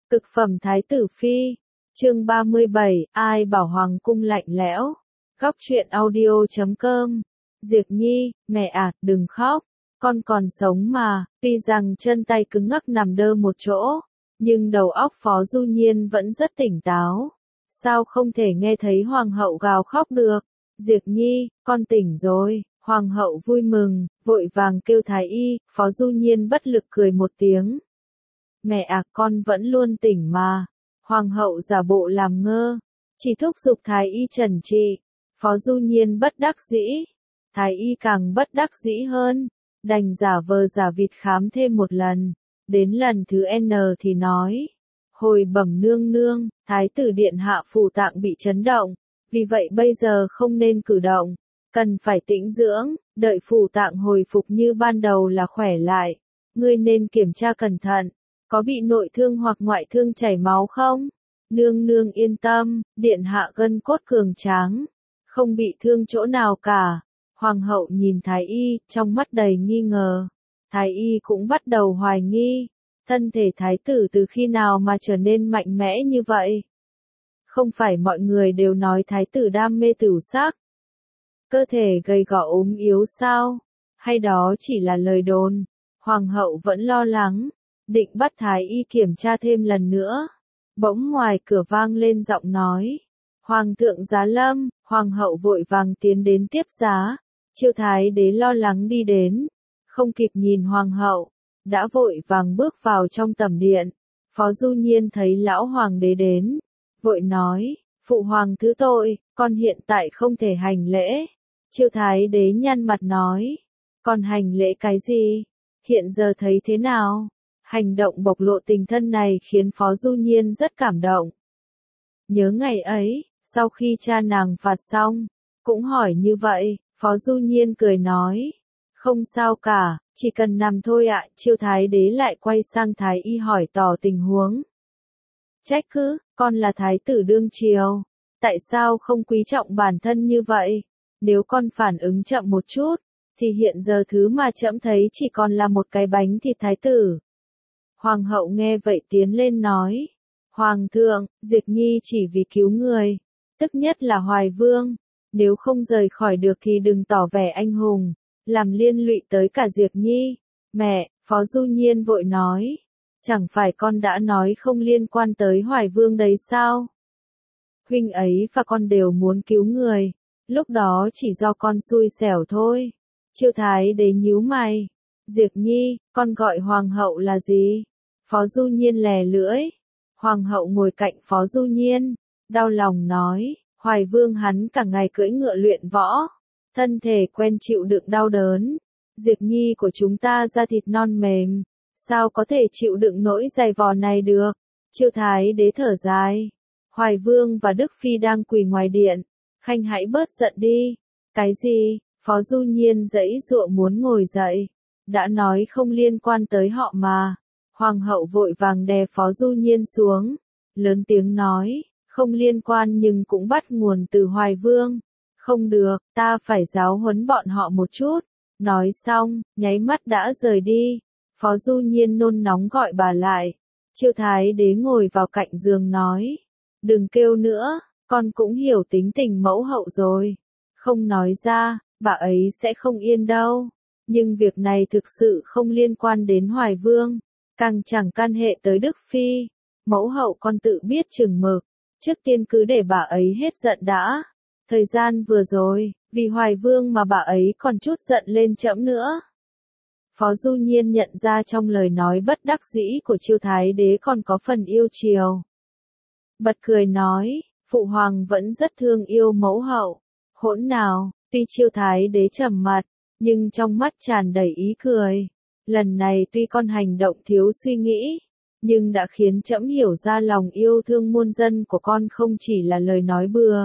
Cực phẩm Thái tử Phi, chương 37, ai bảo hoàng cung lạnh lẽo. Góc truyện audio.com. Diệp Nhi, mẹ à, đừng khóc, con còn sống mà. Tuy rằng chân tay cứng ngắc nằm đơ một chỗ, nhưng đầu óc Phó Du Nhiên vẫn rất tỉnh táo. Sao không thể nghe thấy hoàng hậu gào khóc được? Diệp Nhi, con tỉnh rồi. Hoàng hậu vui mừng, vội vàng kêu thái y. Phó Du Nhiên bất lực cười một tiếng. Mẹ à, con vẫn luôn tỉnh mà. Hoàng hậu giả bộ làm ngơ, chỉ thúc giục thái y trần trị. Phó Du Nhiên bất đắc dĩ, thái y càng bất đắc dĩ hơn, đành giả vờ giả vịt khám thêm một lần. Đến lần thứ N thì nói, hồi bẩm nương nương, thái tử điện hạ phủ tạng bị chấn động, vì vậy bây giờ không nên cử động, cần phải tĩnh dưỡng, đợi phủ tạng hồi phục như ban đầu là khỏe lại. Ngươi nên kiểm tra cẩn thận, có bị nội thương hoặc ngoại thương chảy máu không? Nương nương yên tâm, điện hạ gân cốt cường tráng, không bị thương chỗ nào cả. Hoàng hậu nhìn thái y, trong mắt đầy nghi ngờ. Thái y cũng bắt đầu hoài nghi, thân thể thái tử từ khi nào mà trở nên mạnh mẽ như vậy? Không phải mọi người đều nói thái tử đam mê tửu sắc, cơ thể gầy gò ốm yếu sao? Hay đó chỉ là lời đồn? Hoàng hậu vẫn lo lắng, định bắt thái y kiểm tra thêm lần nữa. Bỗng ngoài cửa vang lên giọng nói, Hoàng thượng giá lâm. Hoàng hậu vội vàng tiến đến tiếp giá. Chiêu thái đế lo lắng đi đến, không kịp nhìn hoàng hậu, đã vội vàng bước vào trong tẩm điện. Phó Du Nhiên thấy lão hoàng đế đến, vội nói, phụ hoàng thứ tội, con hiện tại không thể hành lễ. Chiêu thái đế nhăn mặt nói, con hành lễ cái gì? Hiện giờ thấy thế nào? Hành động bộc lộ tình thân này khiến Phó Du Nhiên rất cảm động. Nhớ ngày ấy, sau khi cha nàng phạt xong, cũng hỏi như vậy. Phó Du Nhiên cười nói, không sao cả, chỉ cần nằm thôi ạ. Chiêu thái đế lại quay sang thái y hỏi tỏ tình huống. Trách cứ, con là thái tử đương triều, tại sao không quý trọng bản thân như vậy? Nếu con phản ứng chậm một chút, thì hiện giờ thứ mà trẫm thấy chỉ còn là một cái bánh thịt thái tử. Hoàng hậu nghe vậy tiến lên nói, Hoàng thượng, Diệp Nhi chỉ vì cứu người, tức nhất là Hoài Vương. Nếu không rời khỏi được thì đừng tỏ vẻ anh hùng, làm liên lụy tới cả Diệp Nhi. Mẹ, Phó Du Nhiên vội nói, chẳng phải con đã nói không liên quan tới Hoài Vương đấy sao? Huynh ấy và con đều muốn cứu người, lúc đó chỉ do con xui xẻo thôi. Chiêu thái đế nhíu mày, Diệp Nhi, con gọi hoàng hậu là gì? Phó Du Nhiên lè lưỡi. Hoàng hậu ngồi cạnh Phó Du Nhiên, đau lòng nói, Hoài Vương hắn cả ngày cưỡi ngựa luyện võ, thân thể quen chịu đựng đau đớn. Diệp Nhi của chúng ta da thịt non mềm, sao có thể chịu đựng nỗi dày vò này được? Chiêu thái đế thở dài. Hoài Vương và Đức Phi đang quỳ ngoài điện, Khanh hãy bớt giận đi. Cái gì? Phó Du Nhiên giãy giụa muốn ngồi dậy. Đã nói không liên quan tới họ mà. Hoàng hậu vội vàng đè Phó Du Nhiên xuống, lớn tiếng nói, không liên quan nhưng cũng bắt nguồn từ Hoài Vương. Không được, ta phải giáo huấn bọn họ một chút. Nói xong, nháy mắt đã rời đi. Phó Du Nhiên nôn nóng gọi bà lại. Chiêu thái đế ngồi vào cạnh giường nói, đừng kêu nữa, con cũng hiểu tính tình mẫu hậu rồi. Không nói ra, bà ấy sẽ không yên đâu. Nhưng việc này thực sự không liên quan đến Hoài Vương, càng chẳng can hệ tới Đức Phi. Mẫu hậu con tự biết chừng mực, trước tiên cứ để bà ấy hết giận đã. Thời gian vừa rồi, vì Hoài Vương mà bà ấy còn chút giận lên trẫm nữa. Phó Du Nhiên nhận ra trong lời nói bất đắc dĩ của Chiêu thái đế còn có phần yêu chiều. Bật cười nói, phụ hoàng vẫn rất thương yêu mẫu hậu. Hỗn nào, tuy Chiêu thái đế trầm mặt, nhưng trong mắt tràn đầy ý cười. Lần này tuy con hành động thiếu suy nghĩ, nhưng đã khiến trẫm hiểu ra lòng yêu thương muôn dân của con không chỉ là lời nói bừa.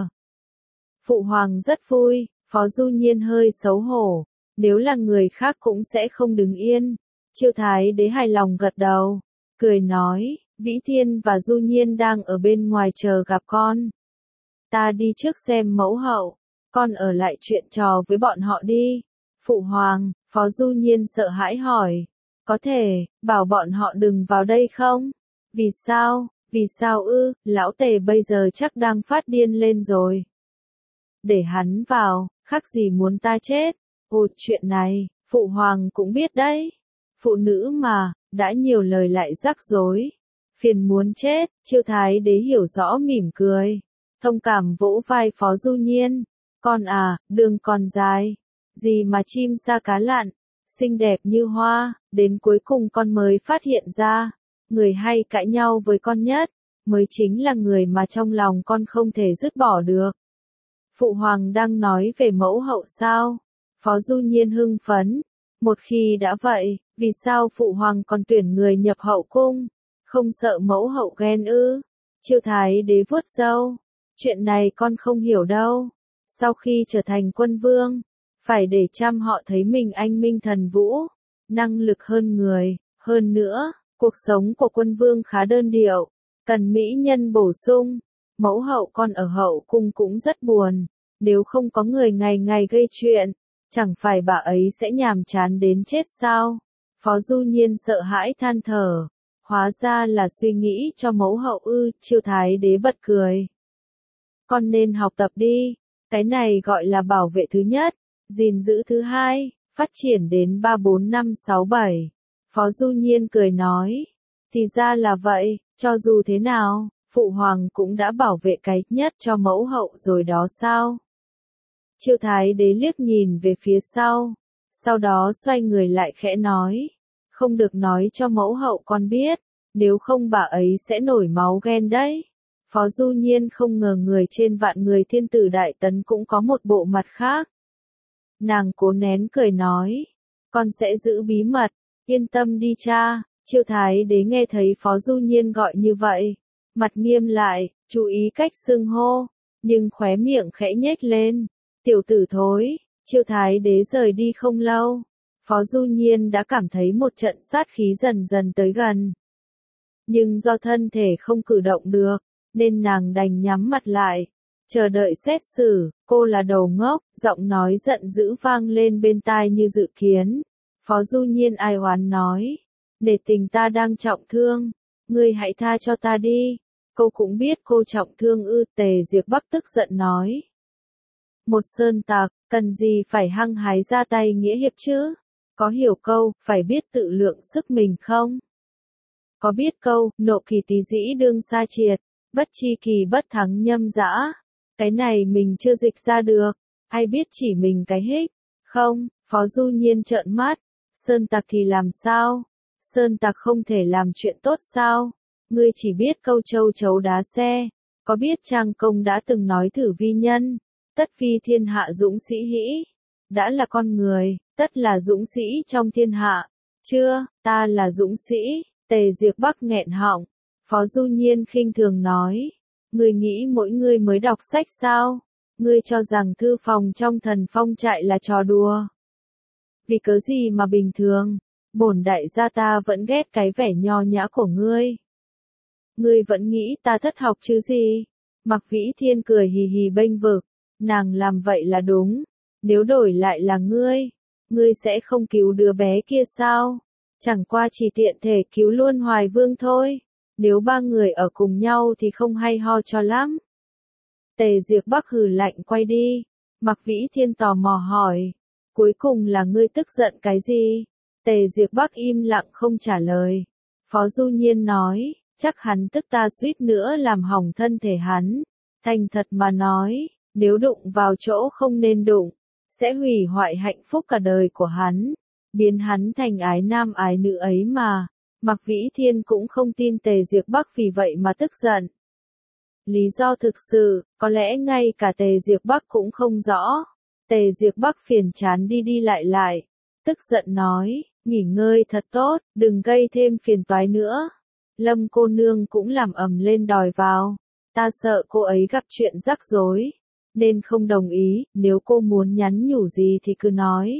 Phụ hoàng rất vui. Phó Du Nhiên hơi xấu hổ, nếu là người khác cũng sẽ không đứng yên. Chiêu thái đế hài lòng gật đầu, cười nói, Vĩ Thiên và Du Nhiên đang ở bên ngoài chờ gặp con. Ta đi trước xem mẫu hậu, con ở lại chuyện trò với bọn họ đi. Phụ hoàng, Phó Du Nhiên sợ hãi hỏi, có thể bảo bọn họ đừng vào đây không? Vì sao? Vì sao ư, lão Tề bây giờ chắc đang phát điên lên rồi. Để hắn vào, khác gì muốn ta chết. Ồ, chuyện này, phụ hoàng cũng biết đấy. Phụ nữ mà, đã nhiều lời lại rắc rối. Phiền muốn chết, Chiêu Thái Đế hiểu rõ mỉm cười. Thông cảm vỗ vai Phó Du Nhiên. Con à, đường còn dài. Gì mà chim sa cá lặn, xinh đẹp như hoa, đến cuối cùng con mới phát hiện ra. Người hay cãi nhau với con nhất, mới chính là người mà trong lòng con không thể dứt bỏ được. Phụ hoàng đang nói về mẫu hậu sao? Phó Du Nhiên hưng phấn. Một khi đã vậy, vì sao phụ hoàng còn tuyển người nhập hậu cung? Không sợ mẫu hậu ghen ư? Chiêu Thái Đế vuốt râu. Chuyện này con không hiểu đâu. Sau khi trở thành quân vương, phải để trăm họ thấy mình anh minh thần vũ, năng lực hơn người. Hơn nữa, cuộc sống của quân vương khá đơn điệu, cần mỹ nhân bổ sung. Mẫu hậu con ở hậu cung cũng rất buồn. Nếu không có người ngày ngày gây chuyện, chẳng phải bà ấy sẽ nhàm chán đến chết sao? Phó Du Nhiên sợ hãi than thở. Hóa ra là suy nghĩ cho mẫu hậu ư, Chiêu Thái Đế bật cười. Con nên học tập đi. Cái này gọi là bảo vệ thứ nhất, gìn giữ thứ hai, phát triển đến 3 4 5 6 7. Phó Du Nhiên cười nói. Thì ra là vậy, cho dù thế nào, phụ hoàng cũng đã bảo vệ cái nhất cho mẫu hậu rồi đó sao? Chiêu Thái Đế liếc nhìn về phía sau đó xoay người lại khẽ nói. Không được nói cho mẫu hậu con biết, nếu không bà ấy sẽ nổi máu ghen đấy. Phó Du Nhiên không ngờ người trên vạn người thiên tử đại tấn cũng có một bộ mặt khác. Nàng cố nén cười nói. Con sẽ giữ bí mật, yên tâm đi cha. Chiêu Thái Đế nghe thấy Phó Du Nhiên gọi như vậy, mặt nghiêm lại, chú ý cách xưng hô, nhưng khóe miệng khẽ nhếch lên. Tiểu tử thối. Chiêu Thái Đế rời đi không lâu, Phó Du Nhiên đã cảm thấy một trận sát khí dần dần tới gần. Nhưng do thân thể không cử động được, nên nàng đành nhắm mặt lại, chờ đợi xét xử. Cô là đồ ngốc, giọng nói giận dữ vang lên bên tai như dự kiến. Phó Du Nhiên ai oán nói, nể tình ta đang trọng thương, ngươi hãy tha cho ta đi. Cô cũng biết cô trọng thương ư? Tề Diệp Bắc tức giận nói. Một sơn tặc, cần gì phải hăng hái ra tay nghĩa hiệp chứ? Có hiểu câu, phải biết tự lượng sức mình không? Có biết câu, nộ kỳ tí dĩ đương sa triệt, bất chi kỳ bất thắng nhâm dã. Cái này mình chưa dịch ra được, ai biết chỉ mình cái hích? Không, Phó Du Nhiên trợn mắt. Sơn tặc thì làm sao? Sơn tặc không thể làm chuyện tốt sao? Ngươi chỉ biết câu châu chấu đá xe. Có biết Trang Công đã từng nói thử vi nhân, tất phi thiên hạ dũng sĩ hĩ. Đã là con người, tất là dũng sĩ trong thiên hạ. Chưa, ta là dũng sĩ. Tề Diệp Bắc nghẹn họng. Phó Du Nhiên khinh thường nói. Ngươi nghĩ mỗi ngươi mới đọc sách sao? Ngươi cho rằng thư phòng trong Thần Phong trại là trò đùa. Vì cớ gì mà bình thường, bổn đại gia ta vẫn ghét cái vẻ nho nhã của ngươi. Ngươi vẫn nghĩ ta thất học chứ gì? Mạc Vĩ Thiên cười hì hì bênh vực. Nàng làm vậy là đúng. Nếu đổi lại là ngươi sẽ không cứu đứa bé kia sao? Chẳng qua chỉ tiện thể cứu luôn Hoài Vương thôi. Nếu ba người ở cùng nhau thì không hay ho cho lắm. Tề Diệp Bắc hừ lạnh quay đi. Mạc Vĩ Thiên tò mò hỏi. Cuối cùng là ngươi tức giận cái gì? Tề Diệp Bắc im lặng không trả lời. Phó Du Nhiên nói, chắc hắn tức ta suýt nữa làm hỏng thân thể hắn. Thành thật mà nói, nếu đụng vào chỗ không nên đụng, sẽ hủy hoại hạnh phúc cả đời của hắn, biến hắn thành ái nam ái nữ ấy mà. Mạc Vĩ Thiên cũng không tin Tề Diệp Bắc vì vậy mà tức giận. Lý do thực sự, có lẽ ngay cả Tề Diệp Bắc cũng không rõ. Tề Diệp Bắc phiền chán đi đi lại, tức giận nói, nghỉ ngơi thật tốt, đừng gây thêm phiền toái nữa. Lâm cô nương cũng làm ầm lên đòi vào, ta sợ cô ấy gặp chuyện rắc rối, nên không đồng ý. Nếu cô muốn nhắn nhủ gì thì cứ nói,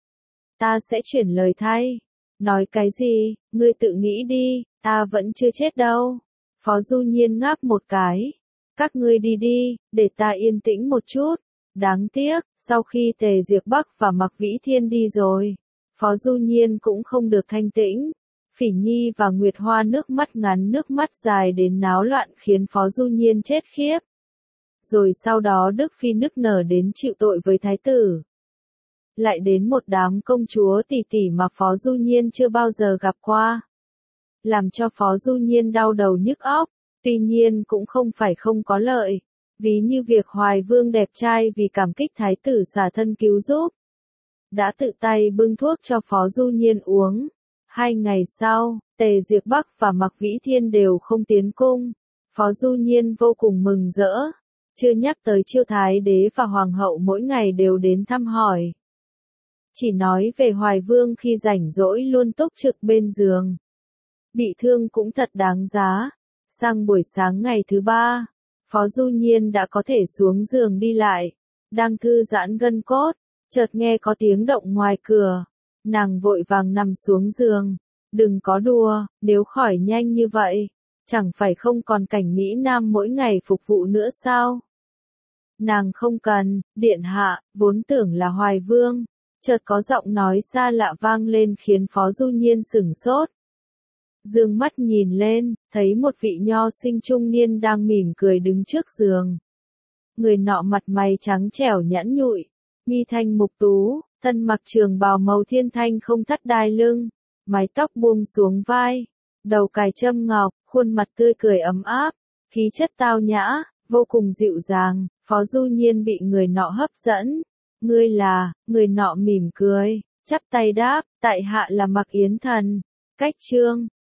ta sẽ chuyển lời thay. Nói cái gì, ngươi tự nghĩ đi, ta vẫn chưa chết đâu. Phó Du Nhiên ngáp một cái, các ngươi đi đi, để ta yên tĩnh một chút. Đáng tiếc, sau khi Tề Diệp Bắc và Mạc Vĩ Thiên đi rồi, Phó Du Nhiên cũng không được thanh tĩnh. Phỉ Nhi và Nguyệt Hoa nước mắt ngắn nước mắt dài đến náo loạn khiến Phó Du Nhiên chết khiếp. Rồi sau đó Đức Phi nức nở đến chịu tội với thái tử. Lại đến một đám công chúa tỷ tỷ mà Phó Du Nhiên chưa bao giờ gặp qua. Làm cho Phó Du Nhiên đau đầu nhức óc, tuy nhiên cũng không phải không có lợi. Ví như việc Hoài Vương đẹp trai vì cảm kích thái tử xả thân cứu giúp. Đã tự tay bưng thuốc cho Phó Du Nhiên uống. 2 ngày sau, Tề Diệp Bắc và Mạc Vĩ Thiên đều không tiến cung. Phó Du Nhiên vô cùng mừng rỡ. Chưa nhắc tới Chiêu Thái Đế và Hoàng hậu mỗi ngày đều đến thăm hỏi. Chỉ nói về Hoài Vương khi rảnh rỗi luôn túc trực bên giường. Bị thương cũng thật đáng giá. Sang buổi sáng ngày thứ 3, Phó Du Nhiên đã có thể xuống giường đi lại. Đang thư giãn gân cốt, chợt nghe có tiếng động ngoài cửa. Nàng vội vàng nằm xuống giường. Đừng có đùa, nếu khỏi nhanh như vậy, chẳng phải không còn cảnh Mỹ Nam mỗi ngày phục vụ nữa sao? Nàng không cần, điện hạ, vốn tưởng là Hoài Vương. Chợt có giọng nói xa lạ vang lên khiến Phó Du Nhiên sửng sốt. Dương mắt nhìn lên, thấy một vị nho sinh trung niên đang mỉm cười đứng trước giường. Người nọ mặt mày trắng trẻo nhẵn nhụi, mi thanh mục tú, thân mặc trường bào màu thiên thanh không thắt đai lưng, mái tóc buông xuống vai, đầu cài châm ngọc, khuôn mặt tươi cười ấm áp, khí chất tao nhã, vô cùng dịu dàng. Phó Du Nhiên bị người nọ hấp dẫn. Ngươi là, người nọ mỉm cười, chắp tay đáp, tại hạ là Mạc Yến Thần. Cách chương